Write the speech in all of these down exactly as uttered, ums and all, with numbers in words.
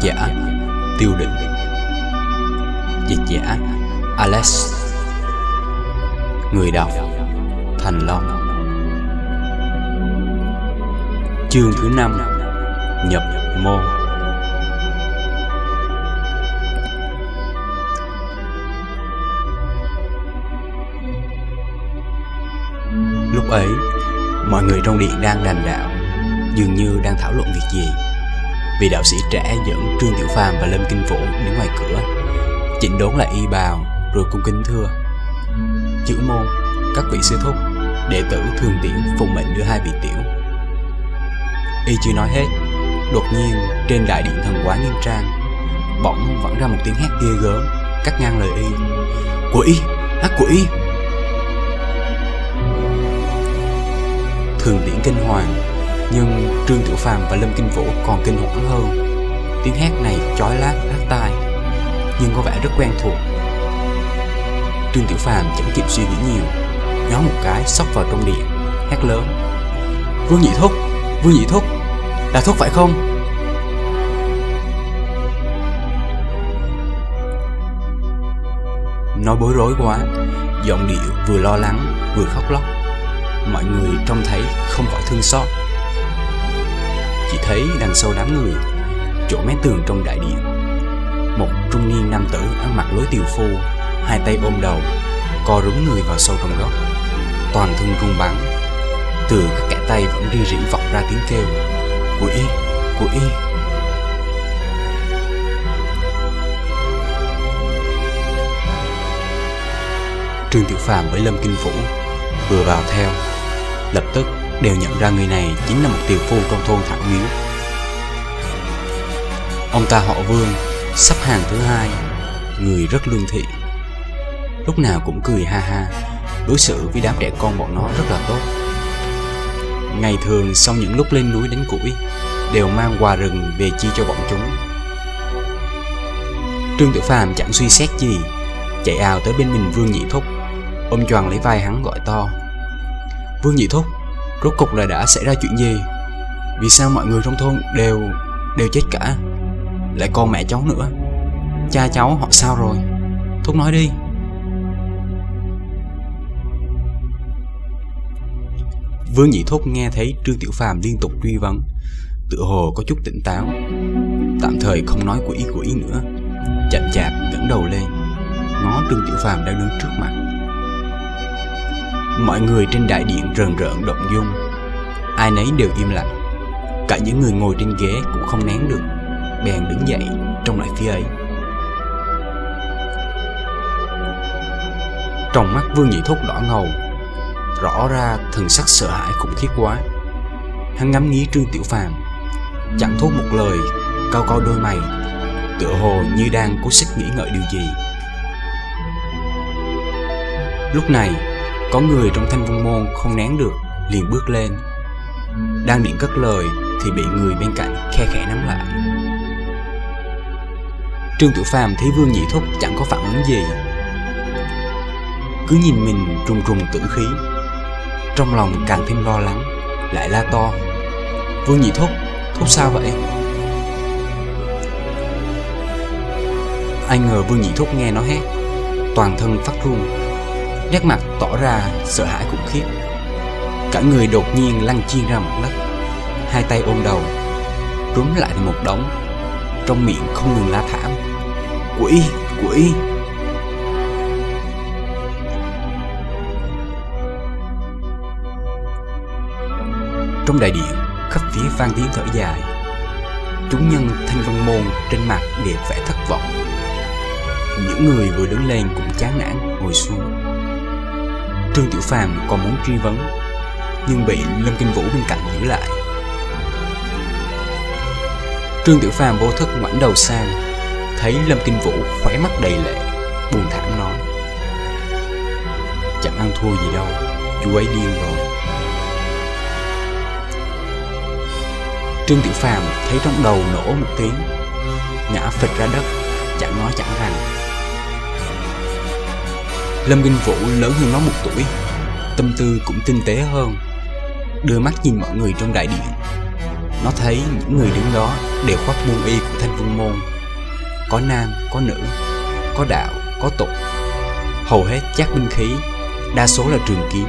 giả Tiêu Định. Dịch giả Alex. Người đọc Thành Long. Chương thứ năm. Nhập môn. Lúc ấy, mọi người trong điện đang đàm đạo, dường như đang thảo luận việc gì. Vị đạo sĩ trẻ dẫn Trương Tiểu Phàm và Lâm Kinh Vũ đến ngoài cửa, chỉnh đốn lại y bào, rồi cung kính thưa: Chữ môn, các vị sư thúc, đệ tử Thường Tiễn phụng mệnh đưa hai vị tiểu. Y chưa nói hết, đột nhiên trên đại điện thần quán Nghiêm Trang bỗng vẳng ra một tiếng hét ghê gớm, cắt ngang lời y: Của y, ác của y! Thường Tiễn kinh hoàng, nhưng Trương Tiểu Phàm và Lâm Kinh Vũ còn kinh hoảng hơn. Tiếng hét này chói lát lát tai, nhưng có vẻ rất quen thuộc. Trương Tiểu Phàm chẳng kịp suy nghĩ nhiều, nhón một cái xốc vào trong điện, hét lớn: Vương Nhị Thúc, Vương Nhị Thúc, là Thúc phải không? Nói bối rối quá, giọng điệu vừa lo lắng vừa khóc lóc. Mọi người trông thấy không khỏi thương xót. Chỉ thấy đằng sau đám người, chỗ mé tường trong đại điện, một trung niên nam tử ăn mặc lối tiều phu, hai tay ôm đầu, co rúm người vào sâu trong góc, toàn thân run bắn. Từ các kẽ tay vẫn ri rỉ vọng ra tiếng kêu: Của y, của y! Trương Tiểu Phàm với Lâm Kinh Vũ vừa vào theo, lập tức đều nhận ra người này chính là một tiều phu trong thôn Thảo Miếu. Ông ta họ Vương, sắp hàng thứ hai, người rất lương thiện, lúc nào cũng cười ha ha, đối xử với đám trẻ con bọn nó rất là tốt. Ngày thường sau những lúc lên núi đánh củi, đều mang quà rừng về chia cho bọn chúng. Trương Tiểu Phàm chẳng suy xét gì, chạy ào tới bên mình Vương Nhị Thúc, ôm choàng lấy vai hắn gọi to: Vương Nhị Thúc, rốt cục là đã xảy ra chuyện gì? Vì sao mọi người trong thôn đều đều chết cả? Lại còn mẹ cháu nữa, cha cháu họ sao rồi? Thúc nói đi. Vương Nhị Thúc nghe thấy Trương Tiểu Phàm liên tục truy vấn, tựa hồ có chút tỉnh táo, tạm thời không nói của ý của ý nữa, chậm chạp ngẩng đầu lên, ngó Trương Tiểu Phàm đang đứng trước mặt. Mọi người trên đại điện rờn rợn động dung, ai nấy đều im lặng, cả những người ngồi trên ghế cũng không nén được, bèn đứng dậy trông lại phía ấy. Trong mắt Vương Nhị Thúc đỏ ngầu, rõ ra thần sắc sợ hãi khủng khiếp quá. Hắn ngắm nghía Trương Tiểu Phàm, chẳng thốt một lời, cau cau đôi mày, tựa hồ như đang cố sức nghĩ ngợi điều gì. Lúc này, có người trong Thanh Vân Môn không nén được, liền bước lên. Đang định cất lời thì bị người bên cạnh khe khẽ nắm lại. Trương Tiểu Phàm thấy Vương Nhị Thúc chẳng có phản ứng gì, cứ nhìn mình trùng trùng tử khí, trong lòng càng thêm lo lắng, lại la to: Vương Nhị Thúc, Thúc sao vậy? Ai ngờ Vương Nhị Thúc nghe nó hét, toàn thân phát run, nét mặt tỏ ra sợ hãi khủng khiếp, cả người đột nhiên lăn chiên ra mặt đất, hai tay ôm đầu, rúm lại thành một đống, trong miệng không ngừng la thảm: Của y, của y! Trong đại điện khắp phía vang tiếng thở dài. Chúng nhân Thanh Vân Môn trên mặt đều vẻ thất vọng. Những người vừa đứng lên cũng chán nản ngồi xuống. Trương Tiểu Phàm còn muốn truy vấn, nhưng bị Lâm Kinh Vũ bên cạnh giữ lại. Trương Tiểu Phàm vô thức ngoảnh đầu sang, thấy Lâm Kinh Vũ khóe mắt đầy lệ, buồn thảm nói: Chẳng ăn thua gì đâu, chú ấy điên rồi. Trương Tiểu Phàm thấy trong đầu nổ một tiếng, ngã phịch ra đất, chẳng nói chẳng rằng. Lâm Kinh Vũ lớn hơn nó một tuổi, tâm tư cũng tinh tế hơn, đưa mắt nhìn mọi người trong đại điện. Nó thấy những người đứng đó đều khoác môn y của Thanh Vân Môn. Có nam, có nữ, có đạo, có tục. Hầu hết chắc binh khí, đa số là trường kiếm.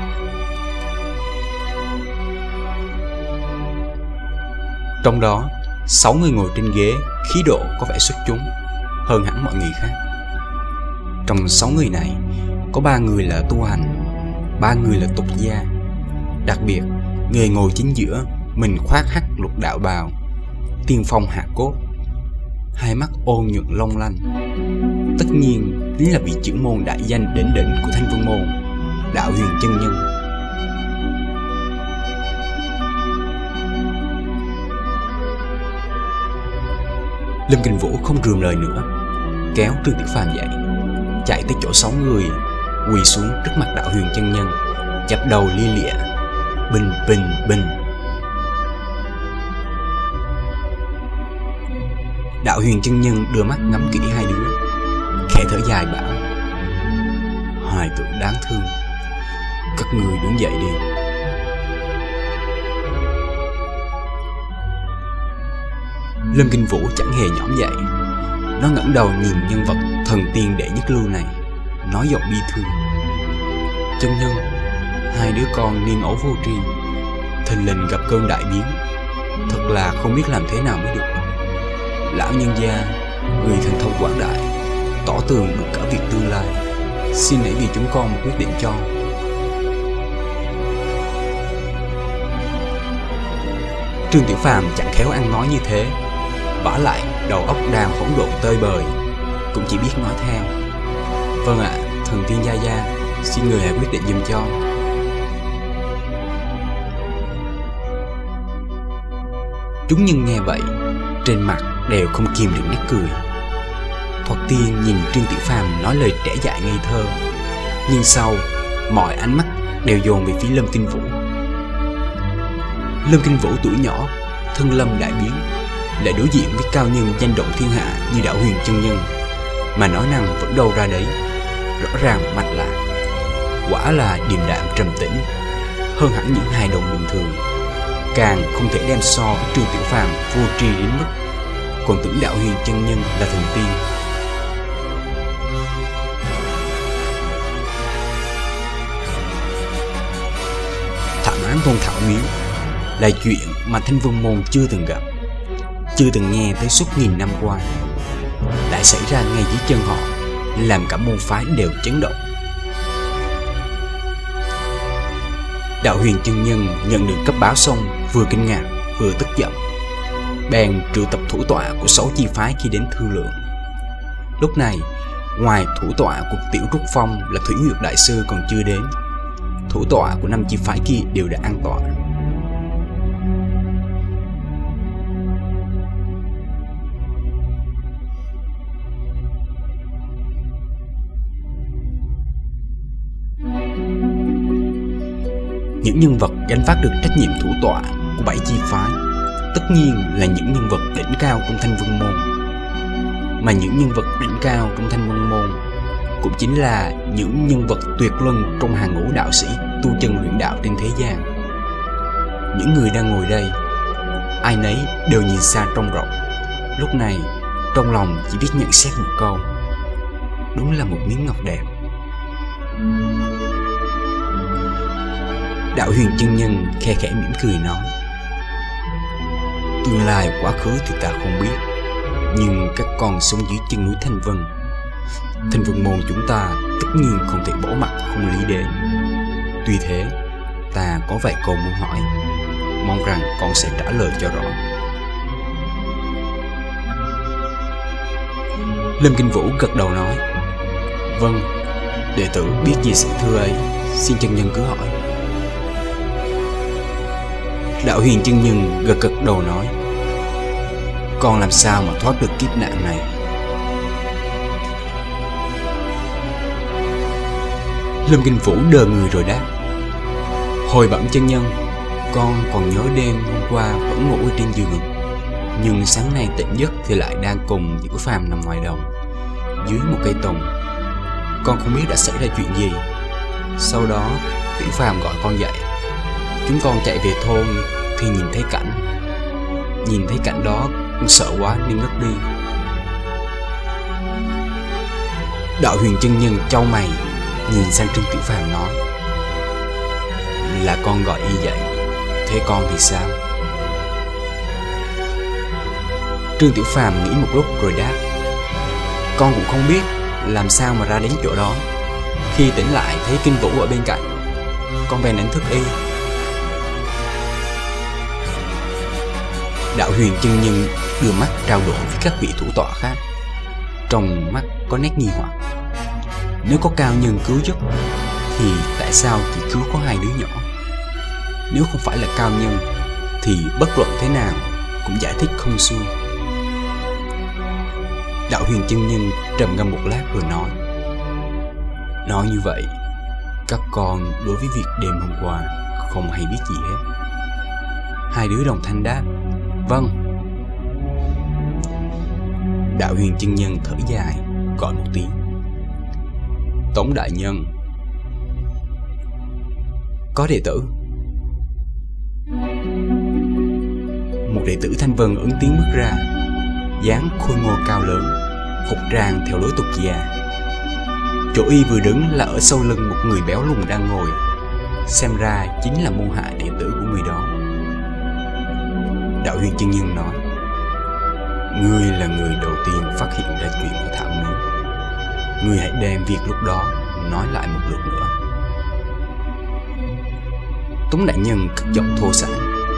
Trong đó, sáu người ngồi trên ghế, khí độ có vẻ xuất chúng hơn hẳn mọi người khác. Trong sáu người này, có ba người là tu hành, ba người là tục gia. Đặc biệt, người ngồi chính giữa, mình khoác hắc lục đạo bào, tiên phong hạ cốt, hai mắt ôn nhuận long lanh. Tất nhiên chính là vị trưởng môn đại danh đỉnh đỉnh của Thanh Vân Môn, Đạo Huyền chân nhân. Lâm Kinh Vũ không rườm lời nữa, kéo Trương Tiểu Phàm dậy, chạy tới chỗ sáu người, quỳ xuống trước mặt Đạo Huyền chân nhân, chắp đầu lia lịa, bình bình bình. Đạo Huyền chân nhân đưa mắt ngắm kỹ hai đứa, khẽ thở dài bảo: hai tử đáng thương, các người đứng dậy đi. Lâm Kinh Vũ chẳng hề nhõm dậy. Nó ngẩng đầu nhìn nhân vật thần tiên đệ nhất lưu này, nói giọng bi thương: chân nhân, hai đứa con niên ấu vô tri, thình lình gặp cơn đại biến, thật là không biết làm thế nào mới được. Lão nhân gia, người thần thông quảng đại, tỏ tường được cả việc tương lai, xin hãy vì chúng con một quyết định cho. Trương Tiểu Phàm chẳng khéo ăn nói như thế, vả lại đầu óc đang hỗn độn tơi bời, cũng chỉ biết nói theo: vâng ạ, à, thần tiên gia gia, xin người hãy quyết định giùm cho. Chúng nhân nghe vậy, trên mặt đều không kìm được nét cười. Thoạt tiên nhìn Trương Tiểu Phàm nói lời trẻ dại ngây thơ, nhưng sau mọi ánh mắt đều dồn về phía Lâm Kinh Vũ. Lâm Kinh Vũ tuổi nhỏ, thân lâm đại biến, lại đối diện với cao nhân danh động thiên hạ như Đạo Huyền chân nhân, mà nói năng vẫn đâu ra đấy, rõ ràng mạch lạc, quả là điềm đạm trầm tĩnh, hơn hẳn những hài đồng bình thường. Càng không thể đem so với Trương Tiểu Phàm vô tri đến mức còn tưởng Đạo Huyền chân nhân là thần tiên. Thảm án Tôn Thảo Miếu là chuyện mà Thanh Vân Môn chưa từng gặp, chưa từng nghe tới suốt nghìn năm qua, lại xảy ra ngay dưới chân họ, làm cả môn phái đều chấn động. Đạo Huyền chân nhân nhận được cấp báo xong, vừa kinh ngạc vừa tức giận, bèn triệu tập thủ tọa của sáu chi phái khi đến thương lượng. Lúc này, ngoài thủ tọa của Tiểu Trúc Phong là Thủy Nguyệt đại sư còn chưa đến, thủ tọa của năm chi phái kia đều đã an tọa. Những nhân vật gánh vác được trách nhiệm thủ tọa của bảy chi phái tất nhiên là những nhân vật đỉnh cao trong Thanh Vân Môn. Mà những nhân vật đỉnh cao trong Thanh Vân Môn cũng chính là những nhân vật tuyệt luân trong hàng ngũ đạo sĩ tu chân luyện đạo trên thế gian. Những người đang ngồi đây, ai nấy đều nhìn xa trông rộng, lúc này trong lòng chỉ biết nhận xét một câu: đúng là một miếng ngọc đẹp. Đạo Huyền chân nhân khe khẽ mỉm cười nói: tương lai quá khứ thì ta không biết, nhưng các con sống dưới chân núi Thanh Vân, Thanh Vân Môn chúng ta tất nhiên không thể bỏ mặt không lý đến. Tuy thế, ta có vài câu muốn hỏi, mong rằng con sẽ trả lời cho rõ. Lâm Kinh Vũ gật đầu nói: vâng, đệ tử biết gì sự thưa ấy, xin chân nhân cứ hỏi. Đạo Huyền chân nhân gật gật đầu nói: con làm sao mà thoát được kiếp nạn này? Lâm Kinh Vũ đờ người rồi đáp: hồi bẩm chân nhân, con còn nhớ đêm hôm qua vẫn ngủ ở trên giường, nhưng sáng nay tỉnh giấc thì lại đang cùng Tiểu Phàm nằm ngoài đồng dưới một cây tùng. Con không biết đã xảy ra chuyện gì. Sau đó Tiểu Phàm gọi con dậy, chúng con chạy về thôn thì nhìn thấy cảnh nhìn thấy cảnh đó sợ quá nên ngất đi. Đạo Huyền chân nhân chau mày nhìn sang Trương Tiểu Phàm nói: Là con gọi y vậy, thế con thì sao? Trương Tiểu Phàm nghĩ một lúc rồi đáp: Con cũng không biết làm sao mà ra đến chỗ đó. Khi tỉnh lại thấy Kinh Vũ ở bên cạnh, con bèn đánh thức y. Đạo Huyền chân nhân đưa mắt trao đổi với các vị thủ tọa khác, trong mắt có nét nghi hoặc. Nếu có cao nhân cứu giúp thì tại sao chỉ cứu có hai đứa nhỏ? Nếu không phải là cao nhân thì bất luận thế nào cũng giải thích không xuôi. Đạo Huyền chân nhân trầm ngâm một lát rồi nói: Nói như vậy, các con đối với việc đêm hôm qua không hay biết gì hết. Hai đứa đồng thanh đáp: Vâng. Đạo Huyền chân nhân thở dài, gọi một tiếng: Tống đại nhân. Có đệ tử. Một đệ tử Thanh Vân ứng tiếng bước ra, dáng khôi ngô cao lớn, phục trang theo lối tục già. Chỗ y vừa đứng là ở sau lưng một người béo lùn đang ngồi, xem ra chính là môn hạ đệ tử của người đó. Đạo Huyền chân nhân nói: Ngươi là người đầu tiên phát hiện ra chuyện ở Thảo Miếu. Ngươi hãy đem việc lúc đó nói lại một lượt nữa. Tống đại nhân cất giọng thô sảng: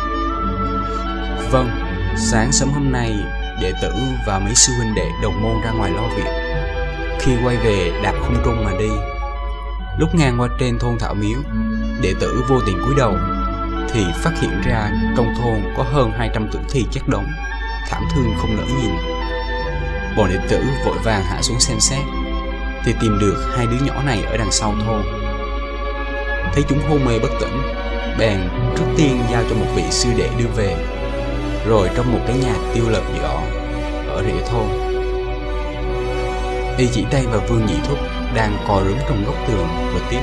Vâng, sáng sớm hôm nay đệ tử và mấy sư huynh đệ đồng môn ra ngoài lo việc. Khi quay về đạp không trung mà đi, lúc ngang qua trên thôn Thảo Miếu, đệ tử vô tình cúi đầu thì phát hiện ra trong thôn có hơn hai trăm tử thi chất đống, thảm thương không nỡ nhìn. Bọn đệ tử vội vàng hạ xuống xem xét thì tìm được hai đứa nhỏ này ở đằng sau thôn. Thấy chúng hôn mê bất tỉnh, bèn trước tiên giao cho một vị sư đệ đưa về, rồi trong một cái nhà tiêu lợp nhỏ ở rìa thôn. Y chỉ tay vào Vương Nhị Thúc đang co rúm trong góc tường rồi tiếp: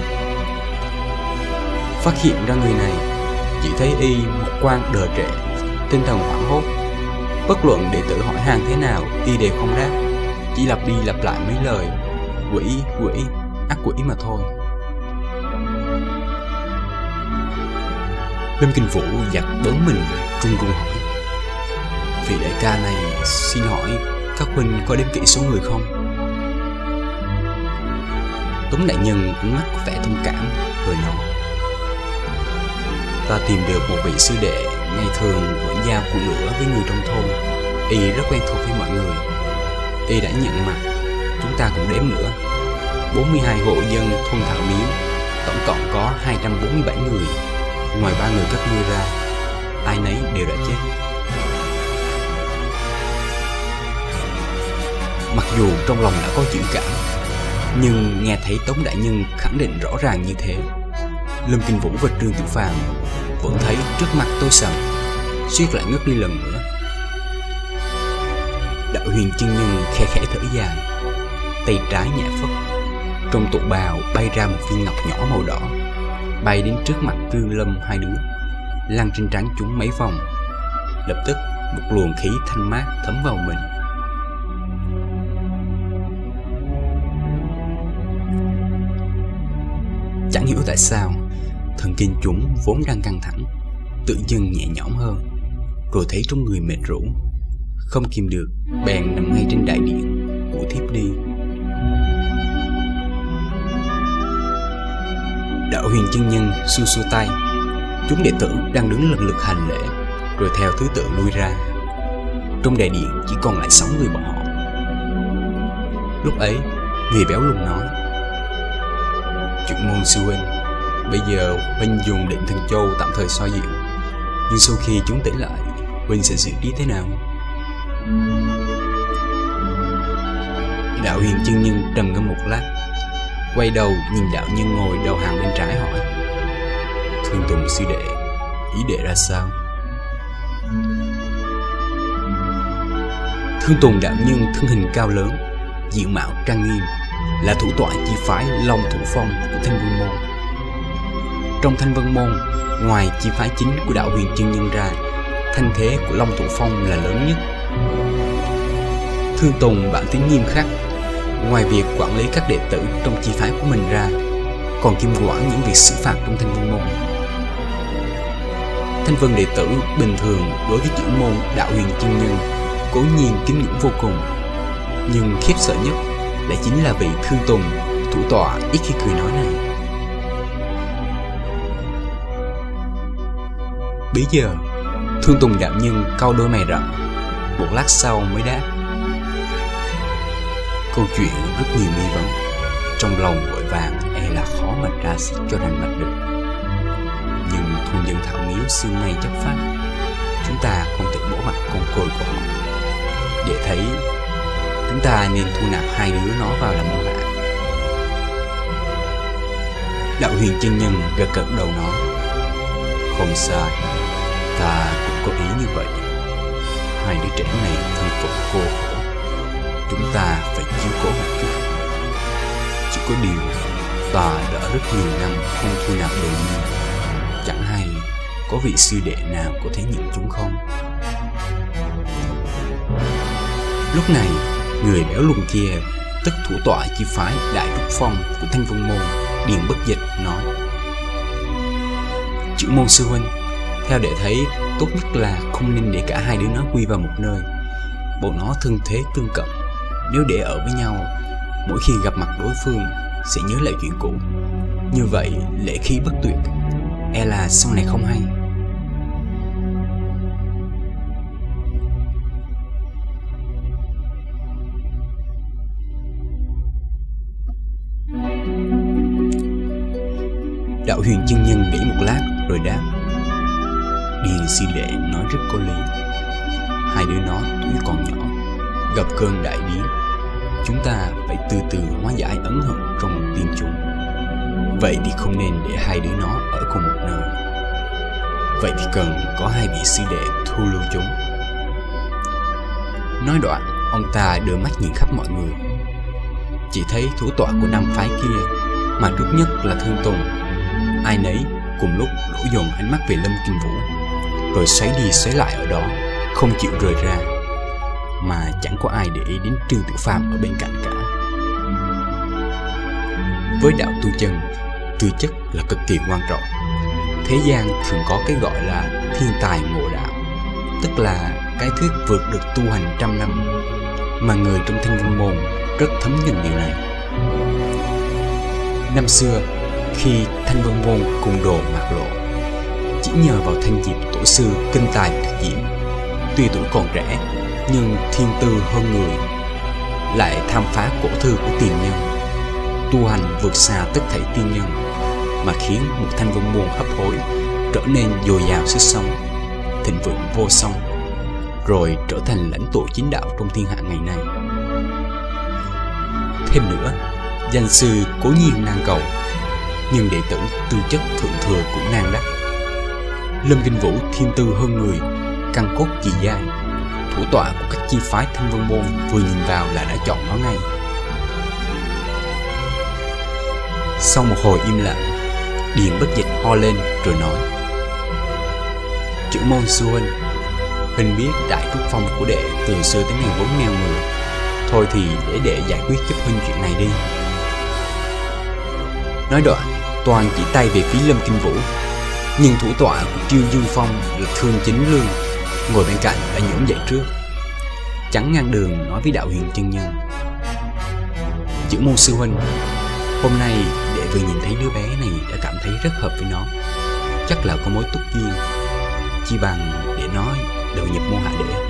Phát hiện ra người này, chỉ thấy y một quan đờ trệ, tinh thần hoảng hốt. Bất luận đệ tử hỏi han thế nào, y đều không đáp, chỉ lặp đi lặp lại mấy lời: Quỷ, quỷ, ác quỷ mà thôi. Lâm Kinh Vũ giật bớn mình, run run hỏi: Vị đại ca này, xin hỏi các huynh có đếm kỹ số người không? Tống đại nhân ánh mắt có vẻ thông cảm rồi nói: Ta tìm được một vị sư đệ ngày thường vẫn giao của lửa với người trong thôn. Y rất quen thuộc với mọi người. Y đã nhận mặt, chúng ta cũng đếm nữa. bốn mươi hai hộ dân thôn Thảo Miếu, tổng cộng có hai trăm bốn mươi bảy người. Ngoài ba người các ngươi ra, ai nấy đều đã chết. Mặc dù trong lòng đã có dự cảm, nhưng nghe thấy Tống đại nhân khẳng định rõ ràng như thế, Lâm Kinh Vũ và Trương Tiểu Phàm vẫn thấy trước mặt tối sầm, suýt lại ngất đi lần nữa. Đạo Huyền chân nhân khe khẽ thở dài, tay trái nhẹ phất, trong tụ bào bay ra một viên ngọc nhỏ màu đỏ, bay đến trước mặt Trương Lâm hai đứa, lăn trên trán chúng mấy vòng. Lập tức một luồng khí thanh mát thấm vào mình. Chẳng hiểu tại sao thần kinh chúng vốn đang căng thẳng tự dưng nhẹ nhõm hơn, rồi thấy trong người mệt rũ, không kìm được bèn nằm ngay trên đại điện ngủ thiếp đi. Đạo Huyền chân nhân xua xua tay, chúng đệ tử đang đứng lần lượt hành lễ, rồi theo thứ tự lui ra. Trong đại điện chỉ còn lại sáu người bọn họ. Lúc ấy, người béo lùn nói: Trưởng môn sư huynh, bây giờ huynh dùng Định Thần Châu tạm thời xoa dịu, nhưng sau khi chúng tỉnh lại, huynh sẽ xử trí thế nào? Đạo Huyền chân nhân trầm ngâm một lát, quay đầu nhìn đạo nhân ngồi đầu hàng bên trái hỏi: Thương Tùng sư đệ, ý đệ ra sao? Thương Tùng đạo nhân thân hình cao lớn, diện mạo trang nghiêm, là thủ tọa chi phái Long Thủ Phong của Thanh Vân Môn. Trong Thanh Vân Môn, ngoài chi phái chính của đạo Huyền chân nhân ra, thanh thế của Long Thủ Phong là lớn nhất. Thương Tùng bản tính nghiêm khắc, ngoài việc quản lý các đệ tử trong chi phái của mình ra, còn kiêm quản những việc xử phạt trong Thanh Vân Môn. Thanh Vân đệ tử bình thường đối với chữ môn Đạo Huyền chân nhân cố nhiên kính ngưỡng vô cùng, nhưng khiếp sợ nhất lại chính là vị Thương Tùng, thủ tọa ít khi cười nói này. Bấy giờ, Thương Tùng đạo nhân cau đôi mày rậm, một lát sau mới đáp: câu chuyện rất nhiều nghi vấn, trong lòng vội vàng e là khó mà tra xét cho rành mạch được. Nhưng thôn dân thảo miếu xưa nay chấp pháp, chúng ta không thể bỏ mặt con côi của họ. Để thấy, chúng ta nên thu nạp hai đứa nó vào làm môn hạ. Đạo Huyền chân nhân gật gật đầu nói: không sai, ta cũng có ý như vậy. Hai đứa trẻ này thân phận cô khổ, chúng ta phải chiếu cố một chút. Chỉ có điều, ta đã rất nhiều năm không thu nạp đồ nhi, chẳng hay có vị sư đệ nào có thể nhận chúng không? Lúc này, người béo lùn kia, tức thủ tọa chi phái Đại Trúc Phong của Thanh Vân Môn, Điền Bất Dịch nói: chữ môn sư huynh, theo đệ thấy tốt nhất là không nên để cả hai đứa nó quy vào một nơi. Bọn nó thân thế tương cận, nếu để ở với nhau, mỗi khi gặp mặt đối phương sẽ nhớ lại chuyện cũ. Như vậy lễ khí bất tuyệt, e là sau này không hay. Đạo Huyền chân nhân nghĩ một lát rồi đáp: Điền sư đệ nói rất có lý. Hai đứa nó tuổi còn nhỏ, gặp cơn đại biến, chúng ta phải từ từ hóa giải ấn hận trong tiên chúng. Vậy thì không nên để hai đứa nó ở cùng một nơi. Vậy thì cần có hai vị sư đệ thu lưu chúng. Nói đoạn, ông ta đưa mắt nhìn khắp mọi người. Chỉ thấy thủ tọa của năm phái kia, mà trước nhất là Thương Tùng, ai nấy cùng lúc đổ dồn ánh mắt về Lâm Kinh Vũ, rồi xoáy đi xoáy lại ở đó, không chịu rời ra, mà chẳng có ai để ý đến Trương Tiểu Phàm ở bên cạnh cả. Với đạo tu chân, tư chất là cực kỳ quan trọng. Thế gian thường có cái gọi là thiên tài ngộ đạo, tức là cái thuyết vượt được tu hành trăm năm, mà người trong Thanh Vân Môn rất thấm nhuần điều này. Năm xưa, khi Thanh Vân Môn cùng đồ mạt lộ, chỉ nhờ vào Thanh Diệp tổ sư kinh tài tuyệt diễm, tuy tuổi còn trẻ nhưng thiên tư hơn người, lại tham phá cổ thư của tiền nhân, tu hành vượt xa tất thảy tiên nhân, mà khiến một Thanh Vân Môn hấp hối trở nên dồi dào sức sống, thịnh vượng vô song, rồi trở thành lãnh tụ chính đạo trong thiên hạ ngày nay. Thêm nữa, danh sư cố nhiên nan cầu, nhưng đệ tử tư chất thượng thừa cũng nan đắc. Lâm Kinh Vũ thiên tư hơn người, căn cốt kỳ dai, thủ tọa của các chi phái Thanh Vân Môn vừa nhìn vào là đã chọn nó ngay. Sau một hồi im lặng, Điền Bất Dịch ho lên rồi nói: Chữ môn sư huynh, huynh biết Đại Trúc Phong của đệ từ xưa tới nay vốn nghèo người, thôi thì để đệ giải quyết giúp huynh chuyện này đi. Nói đoạn, toàn chỉ tay về phía Lâm Kinh Vũ, nhưng thủ tọa của Triêu Dương Phong là Thương Chính Lương ngồi bên cạnh đã nhổm dậy trước, chắn ngang đường nói với Đạo Huyền chân nhân: Chữ môn sư huynh, hôm nay đệ vừa nhìn thấy đứa bé này đã cảm thấy rất hợp với nó, chắc là có mối túc duyên, chi bằng để nó đầu nhập môn hạ đệ.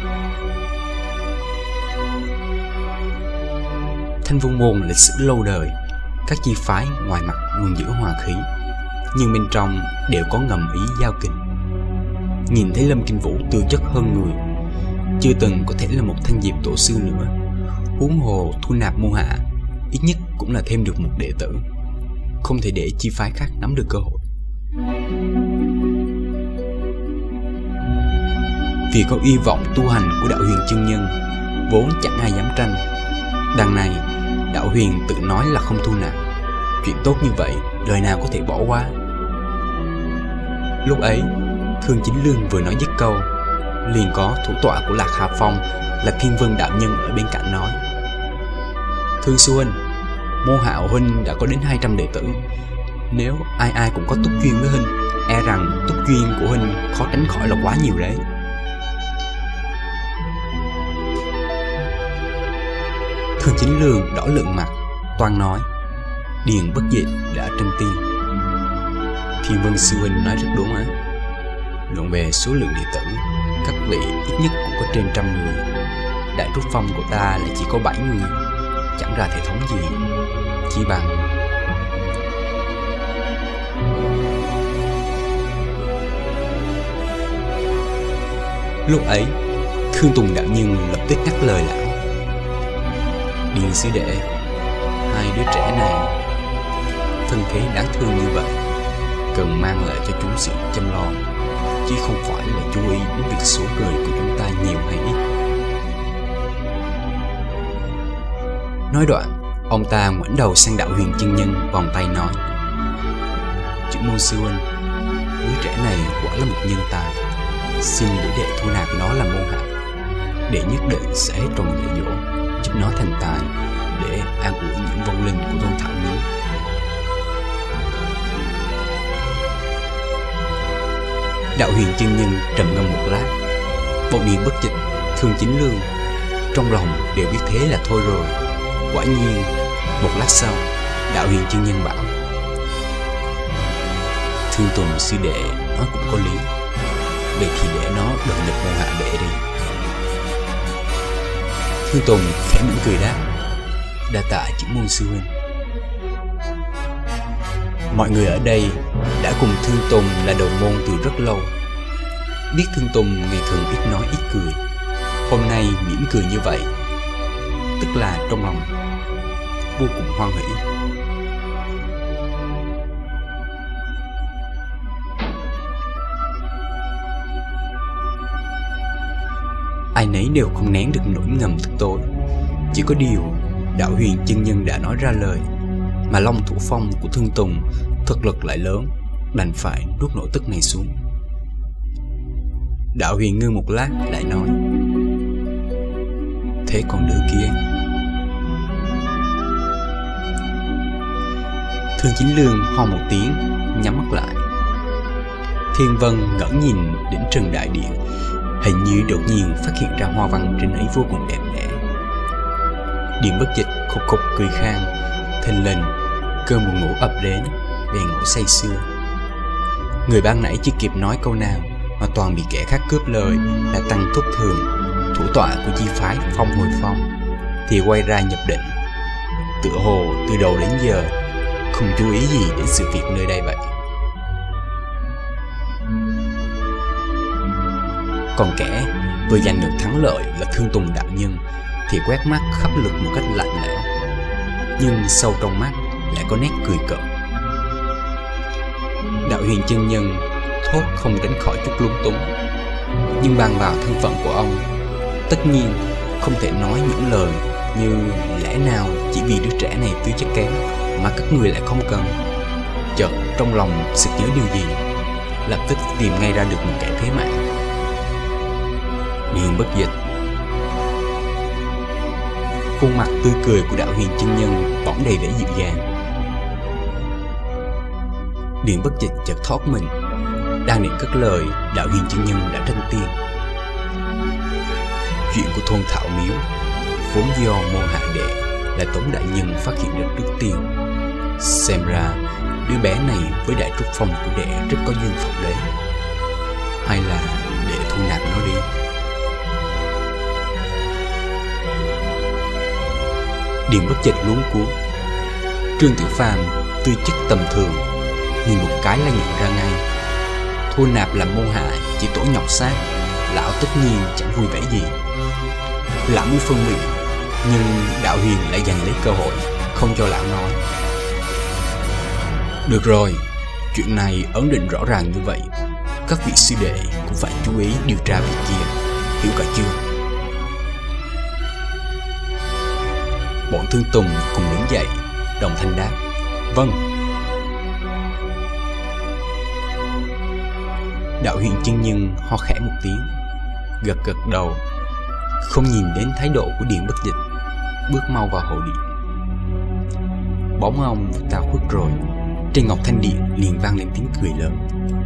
Thanh Vân Môn lịch sử lâu đời, các chi phái ngoài mặt luôn giữ hòa khí, nhưng bên trong đều có ngầm ý giao kình. Nhìn thấy Lâm Kinh Vũ tư chất hơn người, chưa từng có thể là một Thanh Diệp tổ sư nữa, huống hồ thu nạp môn hạ, ít nhất cũng là thêm được một đệ tử, không thể để chi phái khác nắm được cơ hội. Vì có hy vọng tu hành của Đạo Huyền chân nhân, vốn chẳng ai dám tranh. Đằng này Đạo Huyền tự nói là không thu nạp, chuyện tốt như vậy đời nào có thể bỏ qua. Lúc ấy Thương Chính Lương vừa nói dứt câu, liền có thủ tọa của Lạc Hà Phong là Thiên Vân đạo nhân ở bên cạnh nói: Thương sư huynh, Môn Hạ huynh đã có đến hai trăm đệ tử. Nếu ai ai cũng có túc duyên với huynh, e rằng túc duyên của huynh khó tránh khỏi là quá nhiều đấy. Thương Chính Lương đỏ lượng mặt, toan nói: Điền Bất Dịch đã tranh tiên. Thiên Vân sư huynh nói rất đúng á. Luận về số lượng đệ tử, các vị ít nhất cũng có trên trăm người. Đại Trúc Phong của ta lại chỉ có bảy người, chẳng ra thể thống gì. Chỉ bằng lúc ấy, Thương Tùng đạo nhân lập tức ngắt lời lão: Điền sư đệ, hai đứa trẻ này thân thế đáng thương như vậy, cần mang lại cho chúng sự chăm lo, chứ không phải là chú ý đến việc số người của chúng ta nhiều hay ít. Nói đoạn, ông ta ngoảnh đầu sang Đạo Huyền chân nhân, vòng tay nói: Trưởng môn sư huynh, đứa trẻ này quả là một nhân tài, xin để đệ thu nạp nó làm môn hạ. Đệ nhất định sẽ hết trồng dạy dỗ, giúp nó thành tài, để an ủi những vong linh của thôn Thảo Miếu. Đạo Huyền chân nhân trầm ngâm một lát, bọn Điền Bất Dịch, Thương Chính Lương trong lòng đều biết thế là thôi rồi. Quả nhiên, một lát sau, Đạo Huyền chân nhân bảo: Thương Tùng sư đệ nói cũng có lý, vậy thì để nó đột nhập môn hạ đệ đi. Thương Tùng khẽ mỉm cười đáp: Đa tạ trưởng môn sư huynh. Mọi người ở đây đã cùng Thương Tùng là đồng môn từ rất lâu, biết Thương Tùng ngày thường ít nói ít cười, hôm nay mỉm cười như vậy, tức là trong lòng vô cùng hoan hỷ. Ai nấy đều không nén được nỗi ngầm tức tối. Chỉ có điều Đạo Huyền chân nhân đã nói ra lời, mà Long Thủ Phong của Thương Tùng thực lực lại lớn, đành phải nuốt nỗi tức này xuống. Đạo Huyền ngưng một lát lại nói: Thế còn đứa kia? Thương Chính Lương ho một tiếng, nhắm mắt lại. Thiên Vân ngẩng nhìn đỉnh trần đại điện, hình như đột nhiên phát hiện ra hoa văn trên ấy vô cùng đẹp đẽ. Điền Bất Dịch khục khục cười khan, thình lình cơn buồn ngủ ập đến, bèn ngủ say sưa. Người ban nãy chưa kịp nói câu nào mà toàn bị kẻ khác cướp lời là Tăng Thúc Thường, thủ tọa của chi phái Phong Hồi Phong, thì quay ra nhập định, tựa hồ từ đầu đến giờ không chú ý gì đến sự việc nơi đây vậy. Còn kẻ vừa giành được thắng lợi là Thương Tùng đạo nhân thì quét mắt khắp lượt một cách lạnh lẽo, nhưng sâu trong mắt lại có nét cười cợt. Đạo Huyền chân nhân thốt không tránh khỏi chút lung túng, nhưng bàn vào thân phận của ông, tất nhiên không thể nói những lời như lẽ nào chỉ vì đứa trẻ này tư chất kém mà các người lại không cần. Chợt trong lòng sực nhớ điều gì, lập tức tìm ngay ra được một kẻ thế mạng. Điền Bất Dịch. Khuôn mặt tươi cười của Đạo Huyền chân nhân bỗng đầy vẻ dịu dàng. Điền Bất Dịch chợt thoát mình, đang định cất lời, Đạo Huyền chân nhân đã tranh tiên: Chuyện của thôn Thảo Miếu vốn do môn hạ đệ là Tống đại nhân phát hiện được trước tiên. Xem ra đứa bé này với Đại Trúc Phong của đệ rất có duyên phận đấy. Hay là đệ thu nạp nó đi? Điền Bất Dịch luống cuống. Trương Tiểu Phàm tư chất tầm thường, nhìn một cái là nhận ra ngay. Thu nạp làm môn hạ chỉ tổ nhọc xác, lão tất nhiên chẳng vui vẻ gì. Lão muốn phân biệt, nhưng Đạo Huyền lại giành lấy cơ hội, không cho lão nói. Được rồi, chuyện này ấn định rõ ràng như vậy, các vị sư đệ cũng phải chú ý điều tra việc kia, hiểu cả chưa? Bọn Thương Tùng cùng đứng dậy, đồng thanh đáp: Vâng. Đạo Huyền chân nhân ho khẽ một tiếng, gật gật đầu, không nhìn đến thái độ của Điền Bất Dịch, bước mau vào hậu điện. Bóng ông ta khuất rồi, trên ngọc thanh điện liền vang lên tiếng cười lớn.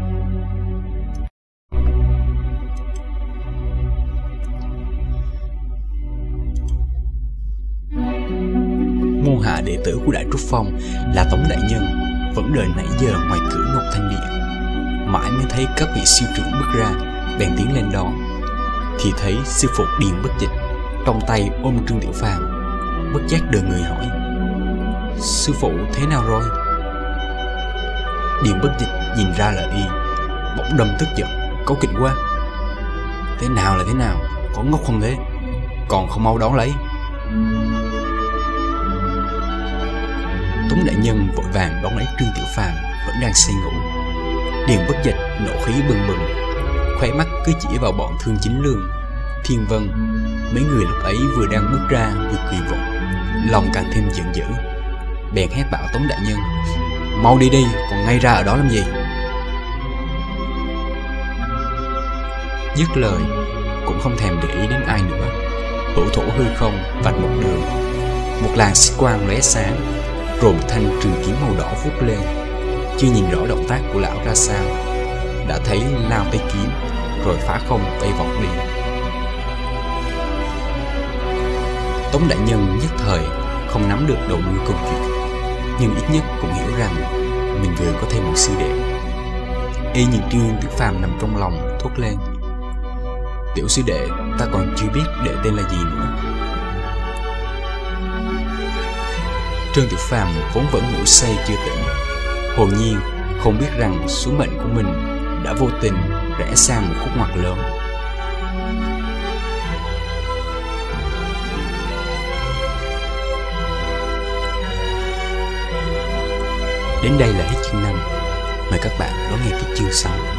Môn hạ đệ tử của Đại Trúc Phong là Tống đại nhân vẫn đợi nãy giờ ngoài cửa ngọc thanh điện, mãi mới thấy các vị sư trưởng bước ra, bèn tiến lên đón. Thì thấy sư phụ Điền Bất Dịch trong tay ôm Trương Tiểu Phàm, bất giác đờ người hỏi: sư phụ thế nào rồi? Điền Bất Dịch nhìn ra là y, bỗng đâm tức giận, cáu kỉnh quá: thế nào là thế nào, có ngốc không thế, còn không mau đón lấy. Tống đại nhân vội vàng đón lấy Trương Tiểu Phàm vẫn đang say ngủ. Điền Bất Dịch nộ khí bừng bừng, khóe mắt cứ chỉ vào bọn Thương Chính Lương, Thiên Vân. Mấy người lúc ấy vừa đang bước ra vừa cười vọng, lòng càng thêm giận dữ, bèn hét bảo Tống đại nhân: mau đi đi, còn ngay ra ở đó làm gì? Dứt lời cũng không thèm để ý đến ai nữa, hữu thủ hư không vạch một đường, một làn xích quang lóe sáng, rồi một thanh trường kiếm màu đỏ vút lên. Chưa nhìn rõ động tác của lão ra sao, đã thấy lao tới kiếm, rồi phá không bay vọt đi. Tống đại nhân nhất thời không nắm được đầu đuôi câu chuyện, nhưng ít nhất cũng hiểu rằng mình vừa có thêm một sư đệ. Y nhìn Trương Tiểu Phàm nằm trong lòng, thốt lên: tiểu sư đệ, ta còn chưa biết đệ tên là gì nữa. Trương Tiểu Phàm vốn vẫn ngủ say chưa tỉnh, hồn nhiên không biết rằng số mệnh của mình đã vô tình rẽ sang một khúc ngoặt lớn. Đến đây là hết chương năm. Mời các bạn đón nghe tiếp chương sau.